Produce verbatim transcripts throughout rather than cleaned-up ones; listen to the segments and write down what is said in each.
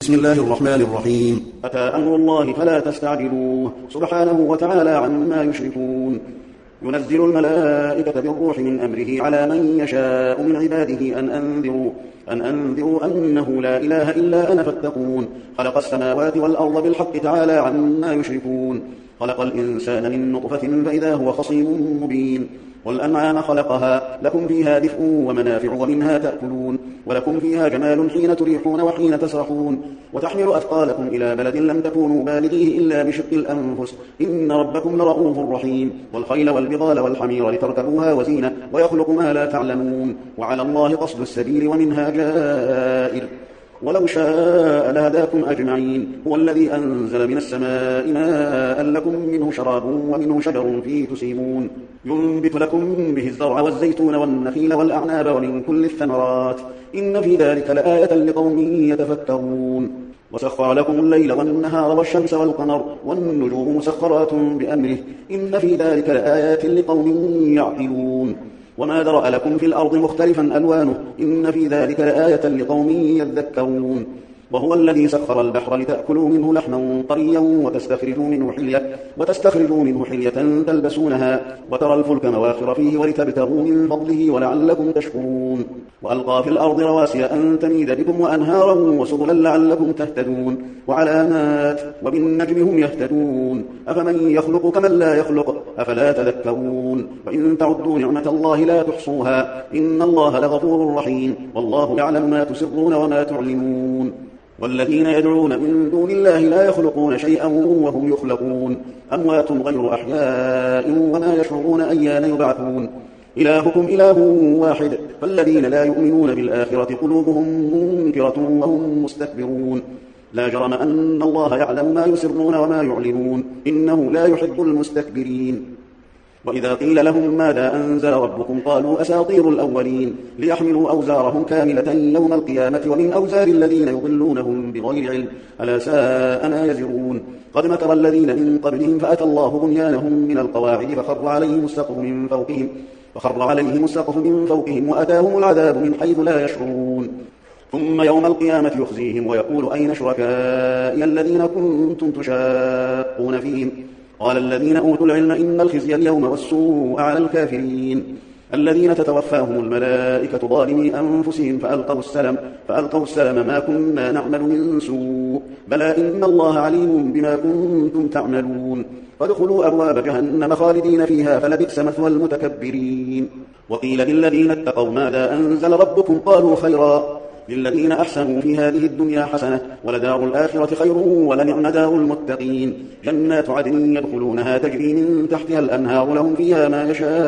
بسم الله الرحمن الرحيم. أتى أمر الله فلا تستعجلوه سبحانه وتعالى عما يشركون. ينزل الملائكة بالروح من أمره على من يشاء من عباده أن أنذروا, أن أنذروا أنه لا إله إلا أنا فاتقون. خلق السماوات والأرض بالحق تعالى عما يشركون. خلق الإنسان من نطفة فإذا هو خصيم مبين. والأنعام خلقها لكم فيها دفء ومنافع ومنها تأكلون ولكم فيها جمال حين تريحون وحين تسرحون وتحمل أثقالكم إلى بلد لم تكونوا بالغيه إلا بشق الأنفس إن ربكم لرؤوف رحيم. والخيل والبغال والحمير لتركبوها وزينة ويخلق ما لا تعلمون وعلى الله قصد السبيل ومنها جائر ولو شاء لهداكم أجمعين. هو الذي أنزل من السماء ماء لكم منه شراب ومنه شجر فيه تسيمون ينبت لكم به الزرع والزيتون والنخيل والأعناب ومن كل الثمرات إن في ذلك لآية لقوم يتفكرون. وسخر لكم الليل والنهار والشمس والقمر والنجوم مسخرات بأمره إن في ذلك لآيات لقوم يعقلون. وما ذرأ لكم في الأرض مختلفا ألوانه إن في ذلك لآية لقوم يذكرون. وهو الذي سخر البحر لتأكلوا منه لحما طريا وتستخرجوا منه حلية, وتستخرجوا منه حلية تلبسونها وترى الفلك مواخر فيه ولتبتغوا من فضله ولعلكم تشكرون. وألقى في الأرض رواسي أن تميد بكم وأنهارا وسبلا لعلكم تهتدون وعلامات وبالنجم هم يهتدون. أفمن يخلق كمن لا يخلق أفلا تذكرون. وإن تعدوا نعمة الله لا تحصوها إن الله لغفور رحيم والله يعلم ما تسرون وما تعلنون. والذين يدعون من دون الله لا يخلقون شيئا وهم يخلقون أموات غير أحياء وما يشعرون أيان يبعثون. إلهكم إله واحد فالذين لا يؤمنون بالآخرة قلوبهم منكرة وهم مستكبرون. لا جرم أن الله يعلم ما يسرون وما يعلنون إنه لا يحب المستكبرين. وإذا قيل لهم ماذا أنزل ربكم قالوا أساطير الأولين ليحملوا أوزارهم كاملة يوم القيامة ومن أوزار الذين يضلونهم بغير علم ألا ساء ما يزرون. قد مكر الذين من قبلهم فأتى الله بنيانهم من القواعد فخر عليهم السقف من فوقهم فخر عليهم السقف من فوقهم وأتاهم العذاب من حيث لا يشعرون. ثم يوم القيامة يخزيهم ويقول أين شركائي الذين كنتم تشاقون فيهم قال الذين أوتوا العلم إن الخزي اليوم والسوء على الكافرين الذين تتوفاهم الملائكة ظالمي أنفسهم فألقوا السلم, فألقوا السلم ما كنا نعمل من سوء بلى إن الله عليم بما كنتم تعملون. فادخلوا أبواب جهنم خالدين فيها فلبئس مثوى المتكبرين. وقيل للذين اتقوا ماذا أنزل ربكم قالوا خيرا للذين أحسنوا في هذه الدنيا حسنة ولدار الآخرة خير ولنعم دار المتقين. جنات عدن يدخلونها تجري من تحتها الأنهار لهم فيها ما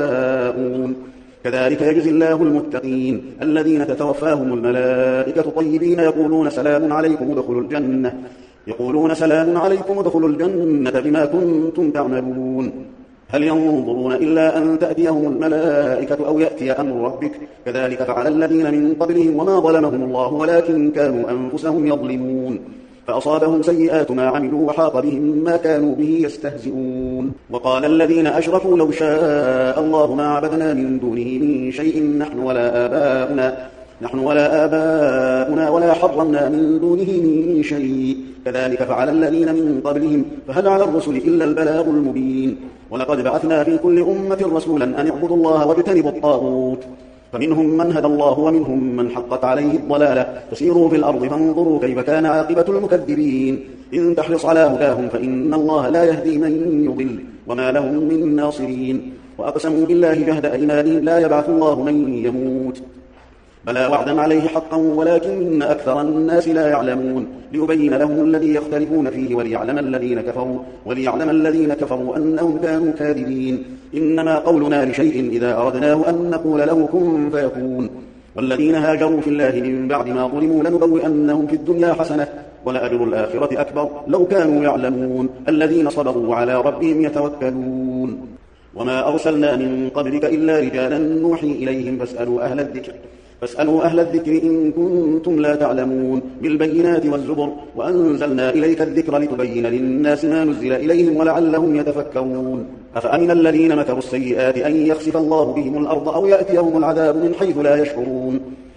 يشاءون كذلك يجزي الله المتقين الذين تتوفاهم الملائكة طيبين يقولون سلام عليكم ادخلوا الجنة يقولون سلام عليكم ادخلوا الجنة بما كنتم تعملون. هل ينظرون إلا أن تأتيهم الملائكة أو يأتي أمر ربك كذلك فعل الذين من قبلهم وما ظلمهم الله ولكن كانوا أنفسهم يظلمون. فأصابهم سيئات ما عملوا وحاق بهم ما كانوا به يستهزئون. وقال الذين أشركوا لو شاء الله ما عبدنا من دونه من شيء نحن ولا آباؤنا نحن ولا آباؤنا ولا حرمنا من دونه من شيء كذلك فعل الذين من قبلهم فهل على الرسل إلا البلاغ المبين. ولقد بعثنا في كل أمة رسولا أن اعبدوا الله واجتنبوا الطاغوت فمنهم من هدى الله ومنهم من حقت عليه الضلالة فسيروا في الأرض فانظروا كيف كان عاقبة المكذبين. إن تحرص على هداهم فإن الله لا يهدي من يضل وما لهم من ناصرين. وأقسموا بالله جهد أيمانهم لا يبعث الله من يموت بلى وعدا عليه حقا ولكن أكثر الناس لا يعلمون. ليبين لهم الذي يختلفون فيه وليعلم الذين كفروا وليعلم الذين كفروا أنهم كانوا كاذبين. إنما قولنا لشيء إذا أردناه أن نقول له كن فيكون. والذين هاجروا في الله من بعد ما ظلموا لنبوئنهم في الدنيا حسنة ولأجر الآخرة أكبر لو كانوا يعلمون الذين صبروا على ربهم يتوكلون. وما أرسلنا من قبلك إلا رجالا نوحي إليهم فاسألوا أهل الذكر فاسألوا أهل الذكر إن كنتم لا تعلمون بالبينات والزبر وأنزلنا إليك الذكر لتبين للناس ما نزل إليهم ولعلهم يتفكرون. أفأمن الذين مكروا السيئات أن يخسف الله بهم الأرض أو يأتيهم العذاب من حيث لا يشعرون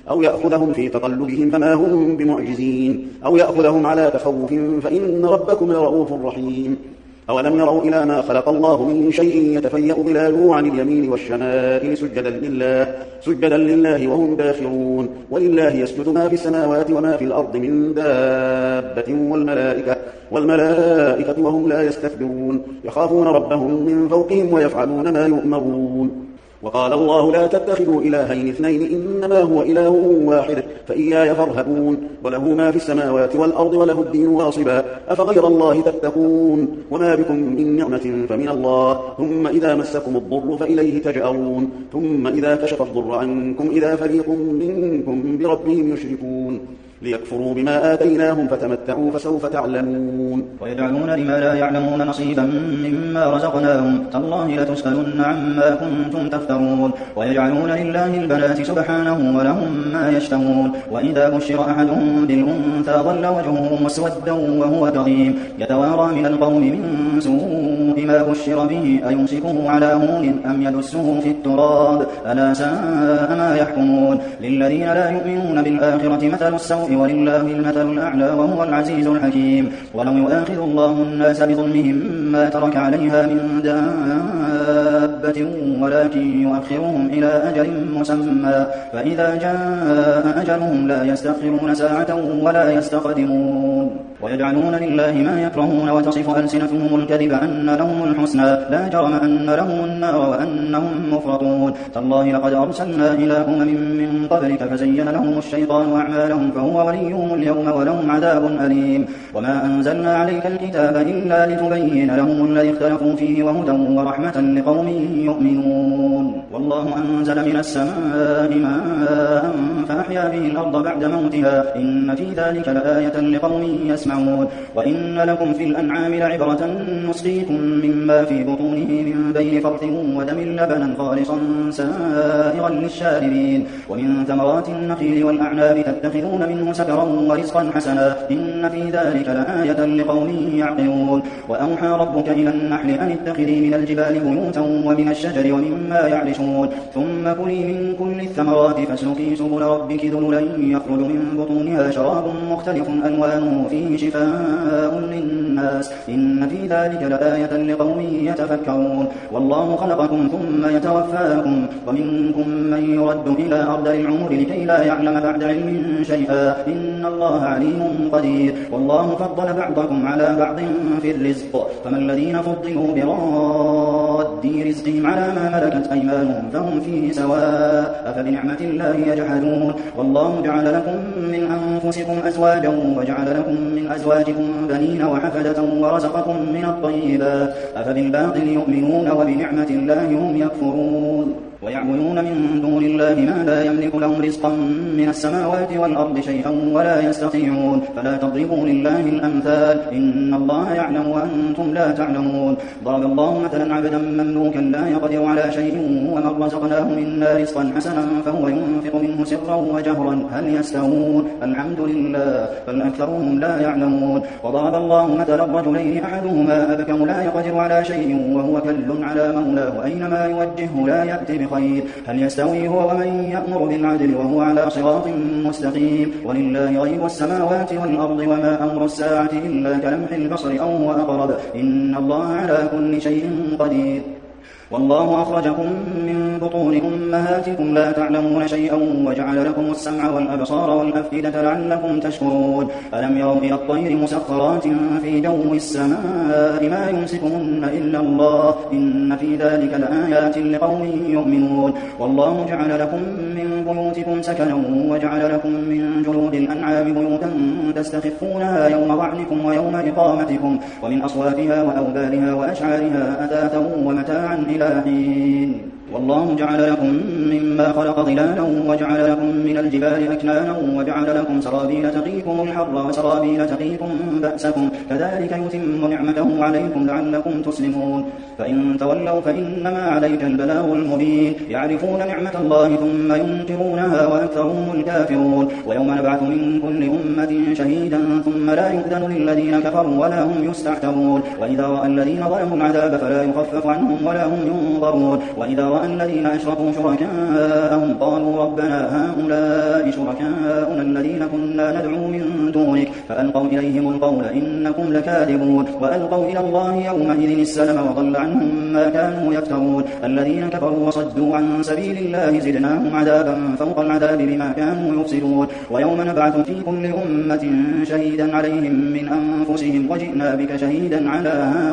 أو يأخذهم في تقلبهم فما هم بمعجزين أو يأخذهم على تخوف فإن ربكم لرؤوف رحيم أولم يروا إلى ما خلق الله من شيء يتفيأ ظلاله عن اليمين والشمائل سجدا لله, سجدا لله وهم داخرون ولله يسجد ما في السماوات وما في الأرض من دابة والملائكة, والملائكة وهم لا يستكبرون يخافون ربهم من فوقهم ويفعلون ما يؤمرون وقال الله لا تتخذوا إلهين اثنين إنما هو إله واحد فإياي فارهبون وله ما في السماوات والأرض وله الدين واصبا أفغير الله تتقون وما بكم من نعمة فمن الله ثم إذا مسكم الضر فإليه تجأرون ثم إذا كشف الضر عنكم إذا فريق منكم بربهم يشركون ليكفروا بما آتيناهم فتمتعوا فسوف تعلمون ويجعلون لما لا يعلمون نصيبا مما رزقناهم تالله لتسألن عما كنتم تفترون ويجعلون لله البنات سبحانه ولهم ما يشتهون وإذا بشر أحدهم بالأنثى ظل وجهه مسودا وهو كظيم يتوارى من القوم من سوء ما بشر به أيمسكه على هون أم يدسه في التراب ألا ساء ما يحكمون للذين لا يؤمنون بالآخرة مثل السوء ولله المثل الأعلى وهو العزيز الحكيم ولو يؤاخذ الله الناس بظلمهم ما ترك عليها من دابة ولكن يؤخرهم إلى أجل مسمى فإذا جاء أجلهم لا يستأخرون ساعة ولا يستقدمون ويجعلون لله ما يكرهون وتصف ألسنتهم الكذب أن لهم الحسنى لا جرم أن لهم النار وأنهم مفرطون تالله لقد أرسلنا إلى أمم من قبلك فزين لهم الشيطان أعمالهم فهو وليهم اليوم ولهم عذاب أليم وما أنزلنا عليك الكتاب إلا لتبين لهم الذي اختلفوا فيه وهدى ورحمة لقوم يؤمنون والله أنزل من السماء ماء فأحيا به الأرض بعد موتها إن في ذلك لآية لقوم يسمعون وإن لكم في الأنعام لعبرة نسقيكم مما في بطونه من بين فرث ودم لبنا خالصا سائغا للشاربين ومن ثمرات النخيل والأعناب تتخذون منه سكرا ورزقا حسنا إن في ذلك لآية لقوم يعقلون وأوحى ربك إلى النحل أن اتخذي من الجبال بيوتا ومن الشجر ومما يعرشون ثم كلي من كل الثمرات فاسلكي سبل ربك ذللا يخرج من بطونها شراب مختلف ألوانه فيه شفاء للناس إن في ذلك لآية لقوم يتفكرون والله خلقكم ثم يتوفاكم ومنكم من يرد إلى أرذل العمر لكي لا يعلم بعد علم شيئا إن الله عليم قدير والله فضل بعضكم على بعض في الرزق فما الذين فضلوا براد رزقهم على ما ملكت أيمانهم فهم فيه سواء أفبنعمة الله يجحدون والله جعل لكم من أنفسكم أزواجا وجعل لكم من أزواجكم بنين وحفدة ورزقكم من الطيبات أفبالباطل يؤمنون وبنعمة الله هم يكفرون ويعبدون من دون الله ما لا يملك لهم رزقا من السماوات والأرض شيئا ولا يستطيعون فلا تضربوا لله الأمثال إن الله يعلم وأنتم لا تعلمون ضرب الله مثلا عبدا مملوكا لا يقدر على شيء ومن رزقناه منا رزقا حسنا فهو ينفق منه سرا وجهرا هل يستوون الحمد لله بل أكثرهم لا يعلمون وضرب الله مثلا رجلين أحدهما أبكم لا يقدر على شيء وهو كل على مولاه أينما يوجهه لا يأتي بخير هل يستوي هو ومن يأمر بالعدل وهو على صراط مستقيم ولله غيب السماوات والأرض وما أمر الساعة إلا كلمح البصر أو هو أقرب إن الله على كل شيء قدير والله أخرجكم من بطون أمهاتكم لا تعلمون شيئا وجعل لكم السمع والأبصار والأفئدة لعلكم تشكرون ألم يروا إلى الطير مسخرات في جو السماء ما يمسكهن إلا الله إن في ذلك لآيات لقوم يؤمنون والله جعل لكم من بيوتكم سكنا وجعل لكم من جلود الأنعام بيوتا تستخفونها يوم ظعنكم ويوم إقامتكم ومن أصوافها وأوبارها وأشعارها أثاثا ومتاعا إلى حين والله جعل لكم مما خلق ظلالا وجعل لكم من الجبال أكنانا وجعل لكم سرابيل تقيكم الحر وسرابيل تقيكم بأسكم كذلك يتم نعمته عليكم لعلكم تسلمون فإن تولوا فإنما عليك البلاغ المبين يعرفون نعمة الله ثم ينكرونها وأكثرهم الكافرون ويوم نبعث من كل أمة شهيدا ثم لا يؤذن للذين كفروا ولا هم يستعتبون وإذا رأى الذين ظلموا العذاب فلا يخفف عنهم ولا هم ينظرون وإذا رأى ورأى الذين أشركوا شركاءهم قالوا ربنا هؤلاء شركاؤنا الذين كنا ندعو من دونك فألقوا إليهم القول إنكم لكاذبون وألقوا إلى الله يومئذ السلم وضل عنهم ما كانوا يفترون الذين كفروا وصدوا عن سبيل الله زدناهم عذابا فوق العذاب بما كانوا يفسدون ويوم نبعث في كل أمة شهيدا عليهم من أنفسهم وجئنا بك شهيدا على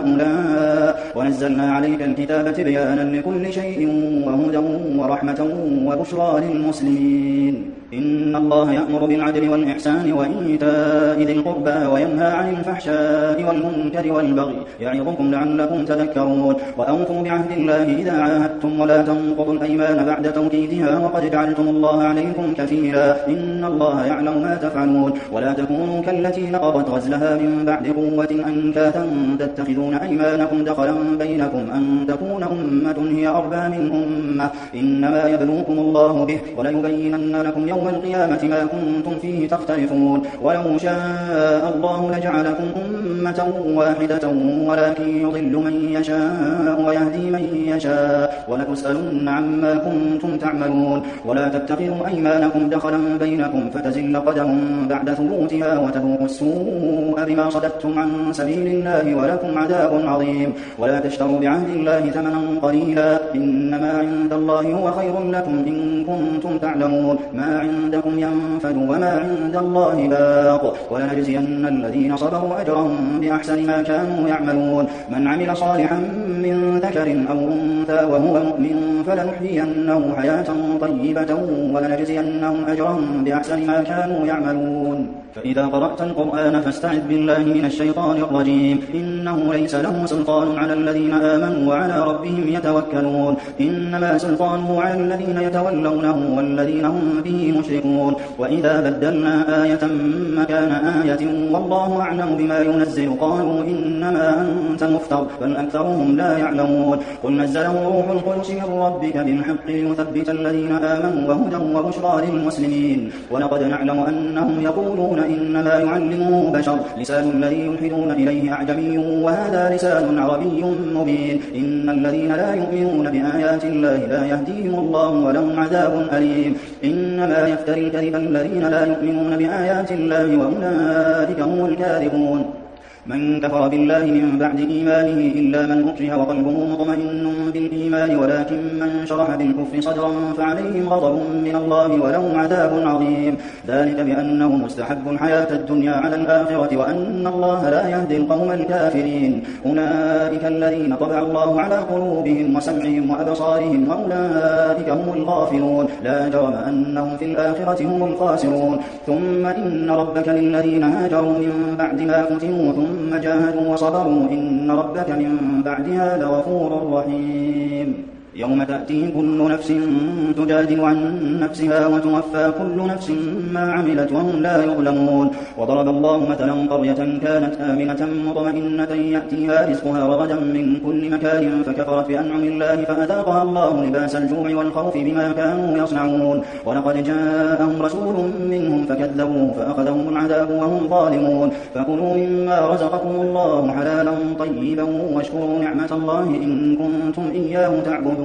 هؤلاء ونزلنا عليك الكتاب تبيانا لكل شيء وهدى ورحمة وبشرى للمسلمين إن الله يأمر بالعدل والإحسان وإيتاء ذي القربى وينهى عن الفحشاء والمنكر والبغي يعظكم لعلكم تذكرون وأوفوا بعهد الله إذا عاهدتم ولا تنقضوا الأيمان بعد توكيدها وقد جعلتم الله عليكم كفيلا إن الله يعلم ما تفعلون ولا تكونوا كالتي نقضت غزلها من بعد قوة أنكاثا تتخذون أيمانكم دخلا بينكم أن تكون أمة هي أربى من أمة إنما يبلوكم الله به وليبينن لكم يوم القيامة ما كنتم فيه تختلفون ولو شاء الله لجعلكم أمة واحدة ولكن يضل من يشاء ويهدي من يشاء ولتسألن عما كنتم تعملون ولا تتخذوا أيمانكم دخلا بينكم فتزل قدم بعد ثبوتها وتذوقوا السوء بما صددتم عن سبيل الله ولكم عذاب عظيم ولا تشتروا بعهد الله ثمنا قليلا إنما عند الله هو خير لكم إن كنتم تعلمون ما عندكم ينفد وما عند الله باق ولنجزين الذين صبروا أجرهم بأحسن ما كانوا يعملون من عمل صالحا من ذكر أو أنثى وهو مؤمن فلنحيينه حياة طيبة ولنجزينهم أجرهم بأحسن ما كانوا يعملون فإذا قرأت القرآن فاستعذ بالله من الشيطان الرجيم إنه ليس له سلطان على الذين آمنوا وعلى ربهم يتوكلون إنما سلطانه على الذين يتولونه والذين هم به مشركون وإذا بدلنا آية مكان آية والله أعلم بما ينزل قالوا إنما أنت مفتر بل أكثرهم لا يعلمون قل نزله روح القدس من ربك بالحق ليثبت الذين آمنوا وهدى وبشرى للمسلمين ولقد نعلم أنهم يقولون إنما يعلمه بشر لسان الذي يلحدون إليه أعجمي وهذا لسان عربي مبين إن الذين لا يؤمنون بآيات الله لا يهديهم الله ولهم عذاب أليم إنما يفتري الكذب الذين لا يؤمنون بآيات الله وأولئك هم الكاذبون من كفر بالله من بعد إيمانه إلا من أكره وقلبه مطمئن بالإيمان ولكن من شرح بالكفر صدرا فعليهم غضب من الله ولهم عذاب عظيم ذلك بأنه مستحب الحياة الدنيا على الآخرة وأن الله لا يهدي القوم الكافرين أولئك الذين طبع الله على قلوبهم وسمعهم وأبصارهم وأولئك هم الغافلون لا جرم أنهم في الآخرة هم الخاسرون ثم إن ربك للذين هاجروا من بعد ما فتنوا ثم جاهدوا وصبروا إن ربك من بعدها لغفور رحيم يوم تأتي كل نفس تجادل عن نفسها وتوفى كل نفس ما عملت وهم لا يظلمون وضرب الله مثلا قرية كانت آمنة مطمئنة يأتيها رزقها رغدا من كل مكان فكفرت بأنعم الله فأذاقها الله لباس الجوع والخوف بما كانوا يصنعون ولقد جاءهم رسول منهم فكذبوه فأخذهم العذاب وهم ظالمون فكلوا مما رزقكم الله حلالا طيبا واشكروا نعمة الله إن كنتم إياه تعبدون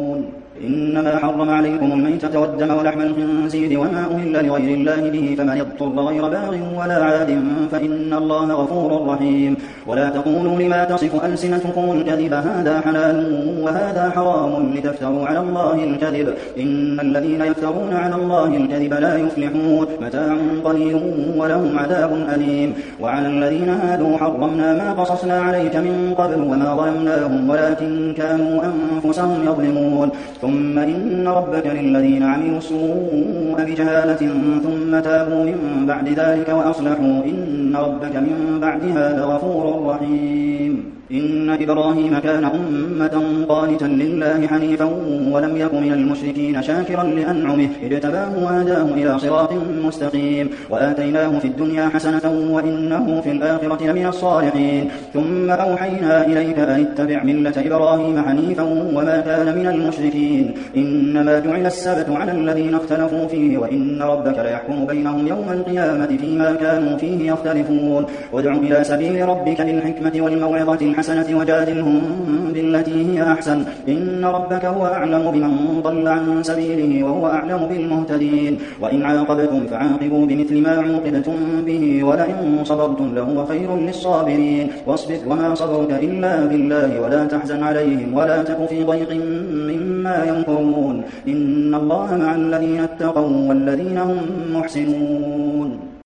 إنما حرم عليكم الميتة والدم ولحم الخنزير وما أهل لغير الله به فمن اضطر غير باغ ولا عاد فإن الله غفور رحيم ولا تقولوا لما تصف ألسنتكم الكذب هذا حلال وهذا حرام لتفتروا على الله الكذب إن الذين يفترون على الله الكذب لا يفلحون متاع قليل ولهم عذاب أليم وعلى الذين هادوا حرمنا ما قصصنا عليك من قبل وما ظلمناهم ولكن كانوا أنفسهم يظلمون ثم إن ربك للذين عملوا السوء بجهالة ثم تابوا من بعد ذلك وأصلحوا إن ربك من بعدها لغفور رحيم إن إبراهيم كان أمة قانتا لله حنيفا ولم يك من المشركين شاكرا لأنعمه اجتباه وهداه إلى صراط مستقيم وآتيناه في الدنيا حسنة وإنه في الآخرة لمن الصالحين ثم أوحينا إليك أن اتبع ملة إبراهيم حنيفا وما كان من المشركين إنما جعل السبت على الذين اختلفوا فيه وإن ربك ليحكم بينهم يوم القيامة فيما كانوا فيه يختلفون وادع إلى سبيل ربك بالحكمة والموعظة بالحسنة وجادلهم بالتي هي أحسن إن ربك هو أعلم بمن ضل عن سبيله وهو أعلم بالمهتدين وإن عاقبتم فعاقبوا بمثل ما عوقبتم به ولئن صبرتم لهو خير للصابرين واصبر وما صبرك إلا بالله ولا تحزن عليهم ولا تك في ضيق مما يمكرون إن الله مع الذين اتقوا والذين هم محسنون